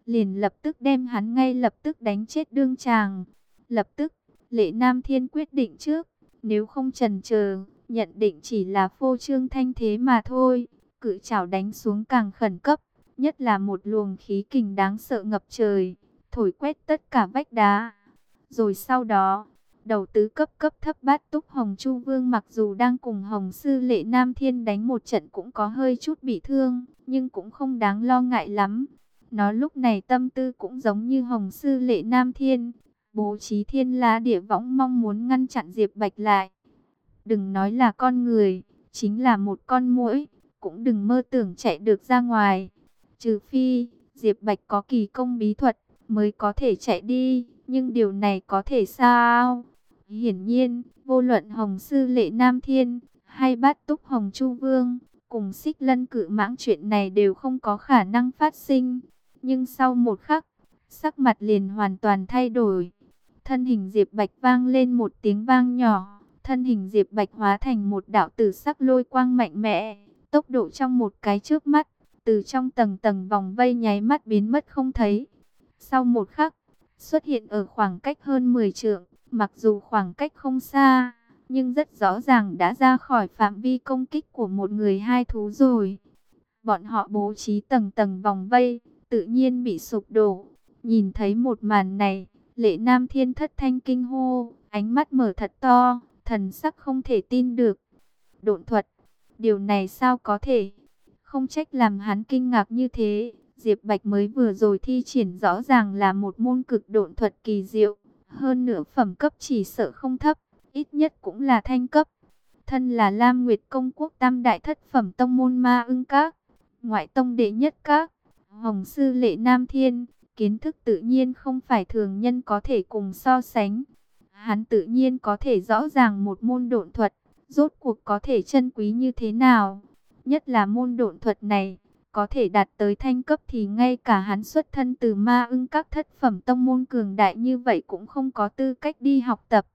liền lập tức đem hắn ngay lập tức đánh chết đương tràng. Lập tức, Lệ Nam Thiên quyết định trước, nếu không chần chờ, nhận định chỉ là phô trương thanh thế mà thôi, cự chảo đánh xuống càng khẩn cấp, nhất là một luồng khí kình đáng sợ ngập trời, thổi quét tất cả vách đá. Rồi sau đó, đầu tứ cấp thấp Bát Túc Hồng Chu Vương mặc dù đang cùng Hồng Sư Lệ Nam Thiên đánh một trận cũng có hơi chút bị thương, nhưng cũng không đáng lo ngại lắm. Nó lúc này tâm tư cũng giống như Hồng Sư Lệ Nam Thiên, bố trí thiên la địa võng mong muốn ngăn chặn Diệp Bạch lại. Đừng nói là con người, chính là một con muỗi, cũng đừng mơ tưởng chạy được ra ngoài. Trừ phi, Diệp Bạch có kỳ công bí thuật, mới có thể chạy đi, nhưng điều này có thể sao? Hiển nhiên, vô luận Hồng Sư Lệ Nam Thiên, hay Bát Túc Hồng Chu Vương, cùng Xích Lân Cự Mãng chuyện này đều không có khả năng phát sinh. Nhưng sau một khắc, sắc mặt liền hoàn toàn thay đổi. Thân hình Diệp Bạch vang lên một tiếng vang nhỏ, thân hình Diệp Bạch hóa thành một đạo tử sắc lôi quang mạnh mẽ, tốc độ trong một cái chớp mắt, từ trong tầng tầng vòng vây nháy mắt biến mất không thấy. Sau một khắc, xuất hiện ở khoảng cách hơn 10 trượng, mặc dù khoảng cách không xa, nhưng rất rõ ràng đã ra khỏi phạm vi công kích của một người hai thú rồi. Bọn họ bố trí tầng tầng vòng vây, tự nhiên bị sụp đổ. Nhìn thấy một màn này, Lệ Nam Thiên thất thanh kinh hô, ánh mắt mở thật to, thần sắc không thể tin được. Độn thuật, điều này sao có thể? Không trách làm hắn kinh ngạc như thế. Diệp Bạch mới vừa rồi thi triển rõ ràng là một môn cực độn thuật kỳ diệu. Hơn nữa phẩm cấp chỉ sợ không thấp, ít nhất cũng là thanh cấp. Thân là Lam Nguyệt Công Quốc tam đại thất phẩm tông môn Ma Ưng Các, ngoại tông đệ nhất các, Hồng Sư Lệ Nam Thiên, kiến thức tự nhiên không phải thường nhân có thể cùng so sánh. Hắn tự nhiên có thể rõ ràng một môn độn thuật, rốt cuộc có thể chân quý như thế nào. Nhất là môn độn thuật này, có thể đạt tới thanh cấp thì ngay cả hắn xuất thân từ Ma Ưng Các thất phẩm tông môn cường đại như vậy cũng không có tư cách đi học tập.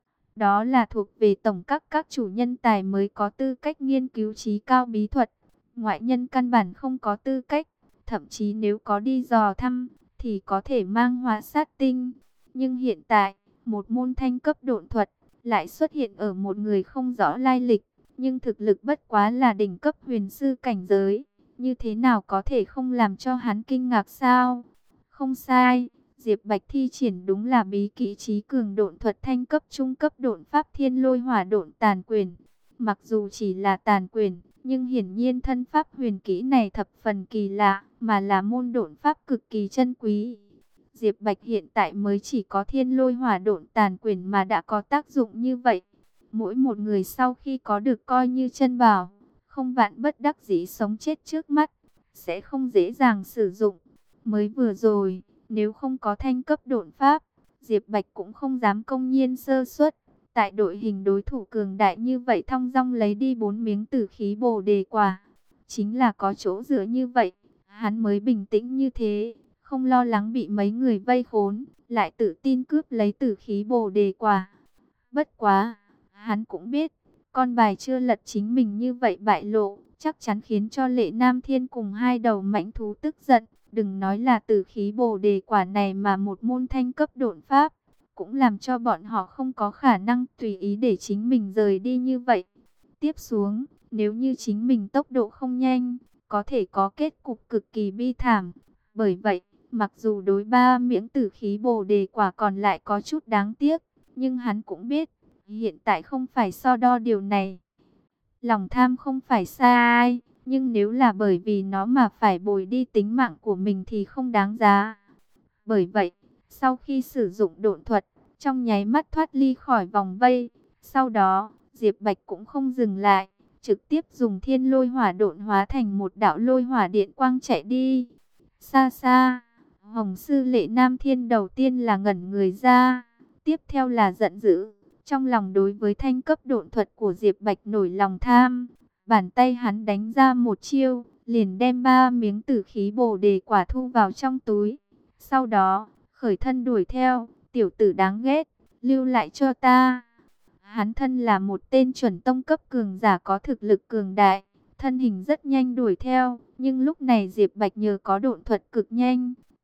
Đó là thuộc về tổng các chủ nhân tài mới có tư cách nghiên cứu trí cao bí thuật. Ngoại nhân căn bản không có tư cách, thậm chí nếu có đi dò thăm, thì có thể mang hóa sát tinh. Nhưng hiện tại, một môn thanh cấp độn thuật, lại xuất hiện ở một người không rõ lai lịch, nhưng thực lực bất quá là đỉnh cấp huyền sư cảnh giới. Như thế nào có thể không làm cho hắn kinh ngạc sao? Không sai, Diệp Bạch thi triển đúng là bí kỹ trí cường độn thuật thanh cấp trung cấp độn pháp thiên lôi hỏa độn tàn quyền. Mặc dù chỉ là tàn quyền, nhưng hiển nhiên thân pháp huyền kỹ này thập phần kỳ lạ, mà là môn độn pháp cực kỳ chân quý. Diệp Bạch hiện tại mới chỉ có thiên lôi hỏa độn tàn quyền mà đã có tác dụng như vậy. Mỗi một người sau khi có được coi như chân bảo, không vạn bất đắc dĩ sống chết trước mắt, sẽ không dễ dàng sử dụng. Mới vừa rồi, nếu không có thanh cấp độn pháp, Diệp Bạch cũng không dám công nhiên sơ suất. Tại đội hình đối thủ cường đại như vậy thong dong lấy đi 4 miếng tử khí bồ đề quả. Chính là có chỗ dựa như vậy, hắn mới bình tĩnh như thế, không lo lắng bị mấy người vây khốn, lại tự tin cướp lấy tử khí bồ đề quả. Bất quá, hắn cũng biết, con bài chưa lật chính mình như vậy bại lộ, chắc chắn khiến cho Lệ Nam Thiên cùng hai đầu mãnh thú tức giận. Đừng nói là tử khí bồ đề quả này mà một môn thanh cấp độn pháp, cũng làm cho bọn họ không có khả năng tùy ý để chính mình rời đi như vậy. Tiếp xuống, nếu như chính mình tốc độ không nhanh, có thể có kết cục cực kỳ bi thảm. Bởi vậy, mặc dù đối 3 miếng tử khí bồ đề quả còn lại có chút đáng tiếc, nhưng hắn cũng biết, hiện tại không phải so đo điều này. Lòng tham không phải sai, nhưng nếu là bởi vì nó mà phải bồi đi tính mạng của mình thì không đáng giá. Bởi vậy, sau khi sử dụng độn thuật, trong nháy mắt thoát ly khỏi vòng vây, sau đó, Diệp Bạch cũng không dừng lại, trực tiếp dùng thiên lôi hỏa độn hóa thành một đạo lôi hỏa điện quang chạy đi. Xa xa, Hồng Sư Lệ Nam Thiên đầu tiên là ngẩn người ra, tiếp theo là giận dữ. Trong lòng đối với thanh cấp độn thuật của Diệp Bạch nổi lòng tham, bàn tay hắn đánh ra một chiêu, liền đem 3 miếng tử khí bồ đề quả thu vào trong túi. Sau đó, khởi thân đuổi theo, tiểu tử đáng ghét, lưu lại cho ta. Hắn thân là một tên chuẩn tông cấp cường giả có thực lực cường đại, thân hình rất nhanh đuổi theo, nhưng lúc này Diệp Bạch nhờ có độn thuật cực nhanh,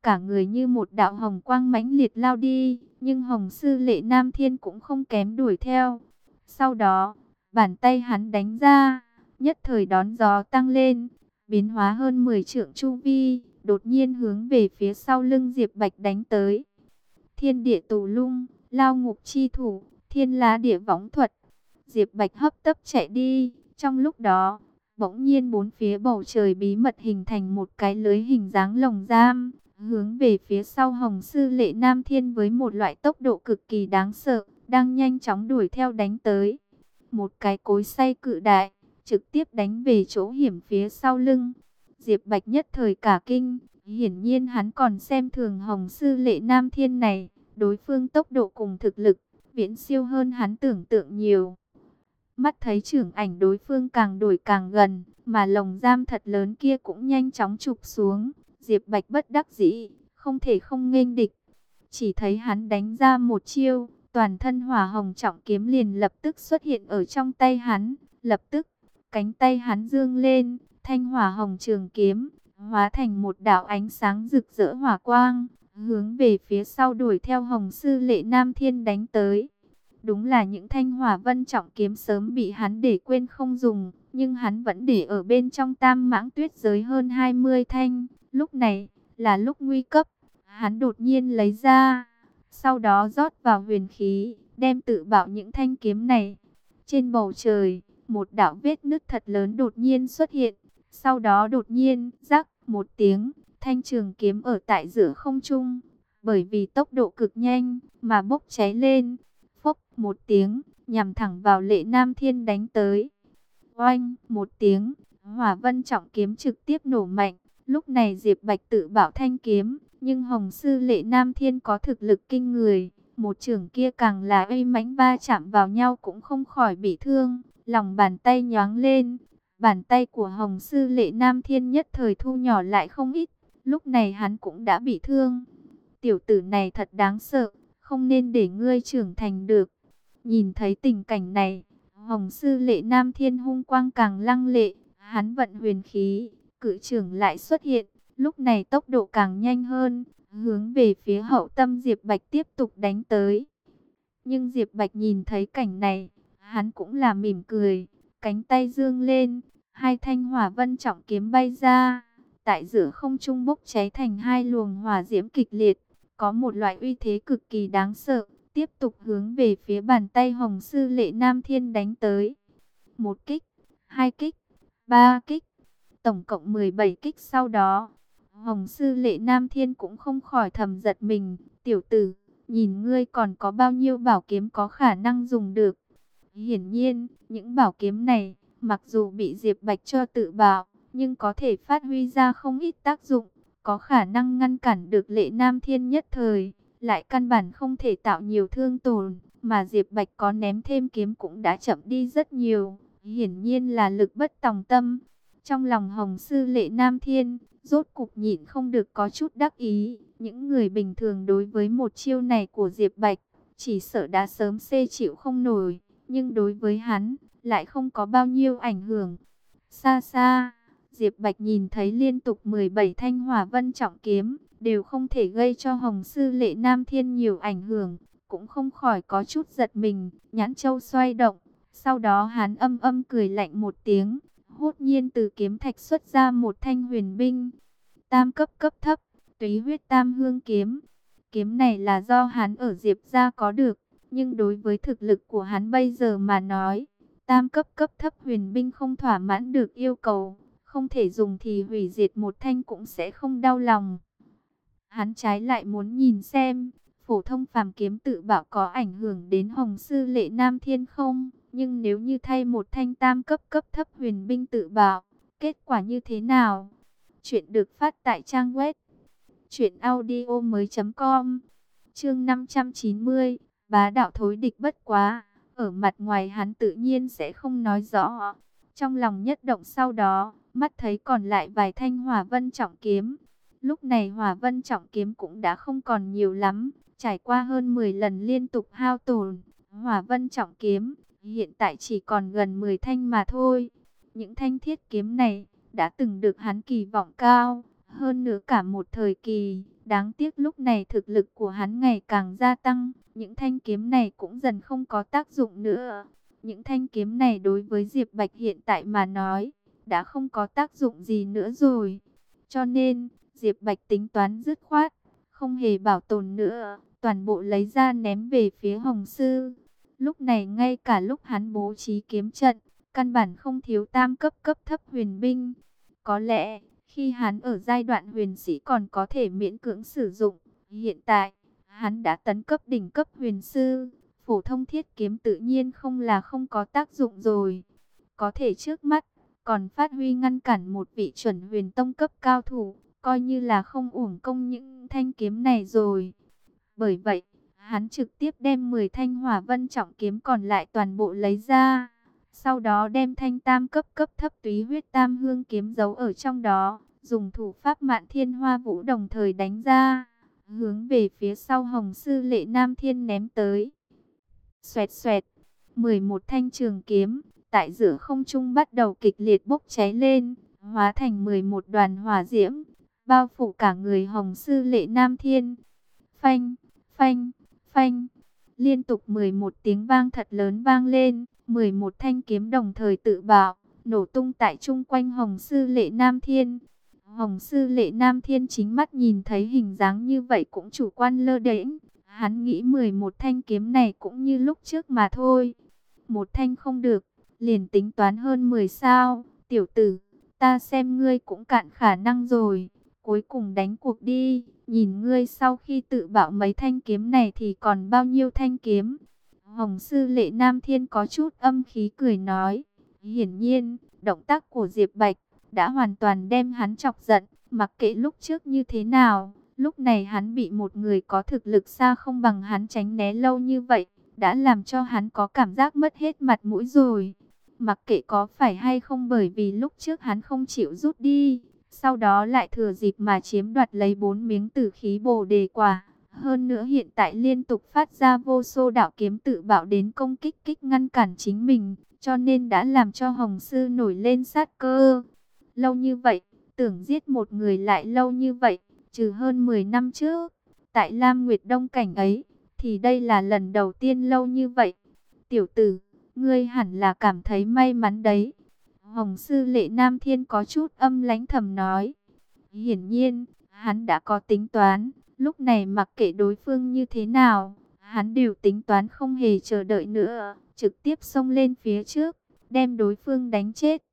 cả người như một đạo hồng quang mãnh liệt lao đi, nhưng Hồng Sư Lệ Nam Thiên cũng không kém đuổi theo. Sau đó, bàn tay hắn đánh ra, nhất thời đón gió tăng lên, biến hóa hơn 10 trượng chu vi, đột nhiên hướng về phía sau lưng Diệp Bạch đánh tới. Thiên địa tù lung, lao ngục chi thủ, thiên lá địa võng thuật. Diệp Bạch hấp tấp chạy đi, trong lúc đó, bỗng nhiên bốn phía bầu trời bí mật hình thành một cái lưới hình dáng lồng giam, hướng về phía sau Hồng Sư Lệ Nam Thiên với một loại tốc độ cực kỳ đáng sợ, đang nhanh chóng đuổi theo đánh tới. Một cái cối xay cự đại, trực tiếp đánh về chỗ hiểm phía sau lưng. Diệp Bạch nhất thời cả kinh, hiển nhiên hắn còn xem thường Hồng Sư Lệ Nam Thiên này, đối phương tốc độ cùng thực lực, viễn siêu hơn hắn tưởng tượng nhiều. Mắt thấy chưởng ảnh đối phương càng đổi càng gần, mà lồng giam thật lớn kia cũng nhanh chóng chụp xuống. Diệp Bạch bất đắc dĩ, không thể không nghênh địch. Chỉ thấy hắn đánh ra một chiêu, toàn thân hỏa hồng trọng kiếm liền lập tức xuất hiện ở trong tay hắn. Lập tức, cánh tay hắn dương lên, thanh hỏa hồng trường kiếm, hóa thành một đạo ánh sáng rực rỡ hỏa quang, hướng về phía sau đuổi theo Hồng Sư Lệ Nam Thiên đánh tới. Đúng là những thanh hỏa vân trọng kiếm sớm bị hắn để quên không dùng, nhưng hắn vẫn để ở bên trong Tam Mãng Tuyết giới hơn 20 thanh. Lúc này, là lúc nguy cấp, hắn đột nhiên lấy ra, sau đó rót vào huyền khí, đem tự bạo những thanh kiếm này. Trên bầu trời, một đạo vết nứt thật lớn đột nhiên xuất hiện, sau đó đột nhiên, rắc một tiếng, thanh trường kiếm ở tại giữa không trung, bởi vì tốc độ cực nhanh, mà bốc cháy lên. Phốc một tiếng, nhằm thẳng vào Lệ Nam Thiên đánh tới. Oanh một tiếng, hỏa vân trọng kiếm trực tiếp nổ mạnh. Lúc này Diệp Bạch tự bảo thanh kiếm, nhưng Hồng Sư Lệ Nam Thiên có thực lực kinh người. Một chưởng kia càng là uy mãnh, va chạm vào nhau cũng không khỏi bị thương. Lòng bàn tay nhoáng lên, bàn tay của Hồng Sư Lệ Nam Thiên nhất thời thu nhỏ lại không ít. Lúc này hắn cũng đã bị thương. Tiểu tử này thật đáng sợ, không nên để ngươi trưởng thành được. Nhìn thấy tình cảnh này, Hồng Sư Lệ Nam Thiên hung quang càng lăng lệ, hắn vận huyền khí, cự trưởng lại xuất hiện, lúc này tốc độ càng nhanh hơn, hướng về phía hậu tâm Diệp Bạch tiếp tục đánh tới. Nhưng Diệp Bạch nhìn thấy cảnh này, hắn cũng là mỉm cười, cánh tay dương lên, hai thanh hỏa vân trọng kiếm bay ra, tại giữa không trung bốc cháy thành hai luồng hỏa diễm kịch liệt, có một loại uy thế cực kỳ đáng sợ, tiếp tục hướng về phía bàn tay Hồng Sư Lệ Nam Thiên đánh tới. Một kích, hai kích, ba kích, tổng cộng 17 kích. Sau đó, Hồng Sư Lệ Nam Thiên cũng không khỏi thầm giật mình. Tiểu tử, nhìn ngươi còn có bao nhiêu bảo kiếm có khả năng dùng được. Hiển nhiên, những bảo kiếm này, mặc dù bị Diệp Bạch cho tự bạo, nhưng có thể phát huy ra không ít tác dụng, có khả năng ngăn cản được Lệ Nam Thiên nhất thời, lại căn bản không thể tạo nhiều thương tổn, mà Diệp Bạch có ném thêm kiếm cũng đã chậm đi rất nhiều, hiển nhiên là lực bất tòng tâm. Trong lòng Hồng Sư Lệ Nam Thiên, rốt cục nhịn không được có chút đắc ý, những người bình thường đối với một chiêu này của Diệp Bạch, chỉ sợ đã sớm xê chịu không nổi, nhưng đối với hắn, lại không có bao nhiêu ảnh hưởng. Xa xa, Diệp Bạch nhìn thấy liên tục 17 thanh hỏa vân trọng kiếm, đều không thể gây cho Hồng Sư Lệ Nam Thiên nhiều ảnh hưởng, cũng không khỏi có chút giật mình, nhãn châu xoay động. Sau đó hắn âm âm cười lạnh một tiếng, hốt nhiên từ kiếm thạch xuất ra một thanh huyền binh, tam cấp cấp thấp, Túy Huyết Tam Hương kiếm. Kiếm này là do hắn ở Diệp gia có được, nhưng đối với thực lực của hắn bây giờ mà nói, tam cấp cấp thấp huyền binh không thỏa mãn được yêu cầu, không thể dùng thì hủy diệt một thanh cũng sẽ không đau lòng. Hắn trái lại muốn nhìn xem, phổ thông phàm kiếm tự bạo có ảnh hưởng đến Hồng Sư Lệ Nam Thiên không, nhưng nếu như thay một thanh tam cấp cấp thấp huyền binh tự bạo, kết quả như thế nào? Chuyện được phát tại trang web truyệnaudiomoi.com. Chương 590, bá đạo thối địch bất quá, ở mặt ngoài hắn tự nhiên sẽ không nói rõ, trong lòng nhất động. Sau đó, mắt thấy còn lại vài thanh hỏa vân trọng kiếm. Lúc này hỏa vân trọng kiếm cũng đã không còn nhiều lắm, trải qua hơn 10 lần liên tục hao tổn, hỏa vân trọng kiếm hiện tại chỉ còn gần 10 thanh mà thôi. Những thanh thiết kiếm này đã từng được hắn kỳ vọng cao, hơn nữa cả một thời kỳ. Đáng tiếc lúc này thực lực của hắn ngày càng gia tăng, những thanh kiếm này cũng dần không có tác dụng nữa. Những thanh kiếm này đối với Diệp Bạch hiện tại mà nói, đã không có tác dụng gì nữa rồi. Cho nên, Diệp Bạch tính toán dứt khoát, không hề bảo tồn nữa, toàn bộ lấy ra ném về phía Hồng Sư. Lúc này ngay cả lúc hắn bố trí kiếm trận, căn bản không thiếu tam cấp cấp thấp huyền binh. Có lẽ, khi hắn ở giai đoạn huyền sĩ còn có thể miễn cưỡng sử dụng, hiện tại, hắn đã tấn cấp đỉnh cấp huyền sư, phổ thông thiết kiếm tự nhiên không có tác dụng rồi. Có thể trước mắt, còn phát huy ngăn cản một vị chuẩn huyền tông cấp cao thủ, coi như là không uổng công những thanh kiếm này rồi. Bởi vậy, hắn trực tiếp đem 10 thanh hỏa vân trọng kiếm còn lại toàn bộ lấy ra. Sau đó đem thanh tam cấp cấp thấp túy huyết tam hương kiếm giấu ở trong đó, dùng thủ pháp Mạn Thiên Hoa Vũ đồng thời đánh ra, hướng về phía sau Hồng Sư Lệ Nam Thiên ném tới. Xoẹt xoẹt, 11 thanh trường kiếm tại giữa không trung bắt đầu kịch liệt bốc cháy lên, hóa thành 11 đoàn hỏa diễm, bao phủ cả người Hồng Sư Lệ Nam Thiên. Phanh, phanh, phanh, liên tục 11 tiếng vang thật lớn vang lên, 11 thanh kiếm đồng thời tự bạo, nổ tung tại chung quanh Hồng Sư Lệ Nam Thiên. Hồng Sư Lệ Nam Thiên chính mắt nhìn thấy hình dáng như vậy cũng chủ quan lơ đễnh. Hắn nghĩ 11 thanh kiếm này cũng như lúc trước mà thôi. Một thanh không được, liền tính toán hơn 10 sao. Tiểu tử, ta xem ngươi cũng cạn khả năng rồi. Cuối cùng đánh cuộc đi, nhìn ngươi sau khi tự bạo mấy thanh kiếm này thì còn bao nhiêu thanh kiếm. Hồng Sư Lệ Nam Thiên có chút âm khí cười nói. Hiển nhiên, động tác của Diệp Bạch đã hoàn toàn đem hắn chọc giận. Mặc kệ lúc trước như thế nào, lúc này hắn bị một người có thực lực xa không bằng hắn tránh né lâu như vậy, đã làm cho hắn có cảm giác mất hết mặt mũi rồi. Mặc kệ có phải hay không, bởi vì lúc trước hắn không chịu rút đi, sau đó lại thừa dịp mà chiếm đoạt lấy 4 miếng tử khí bồ đề quả. Hơn nữa hiện tại liên tục phát ra vô số đạo kiếm tự bạo đến công kích ngăn cản chính mình, cho nên đã làm cho Hồng Sư nổi lên sát cơ. Lâu như vậy, tưởng giết một người lại lâu như vậy, trừ hơn 10 năm trước, tại Lam Nguyệt Đông cảnh ấy, thì đây là lần đầu tiên lâu như vậy. Tiểu tử, ngươi hẳn là cảm thấy may mắn đấy. Hồng Sư Lệ Nam Thiên có chút âm lãnh thầm nói. Hiển nhiên, hắn đã có tính toán, lúc này mặc kệ đối phương như thế nào, hắn đều tính toán không hề chờ đợi nữa, trực tiếp xông lên phía trước, đem đối phương đánh chết.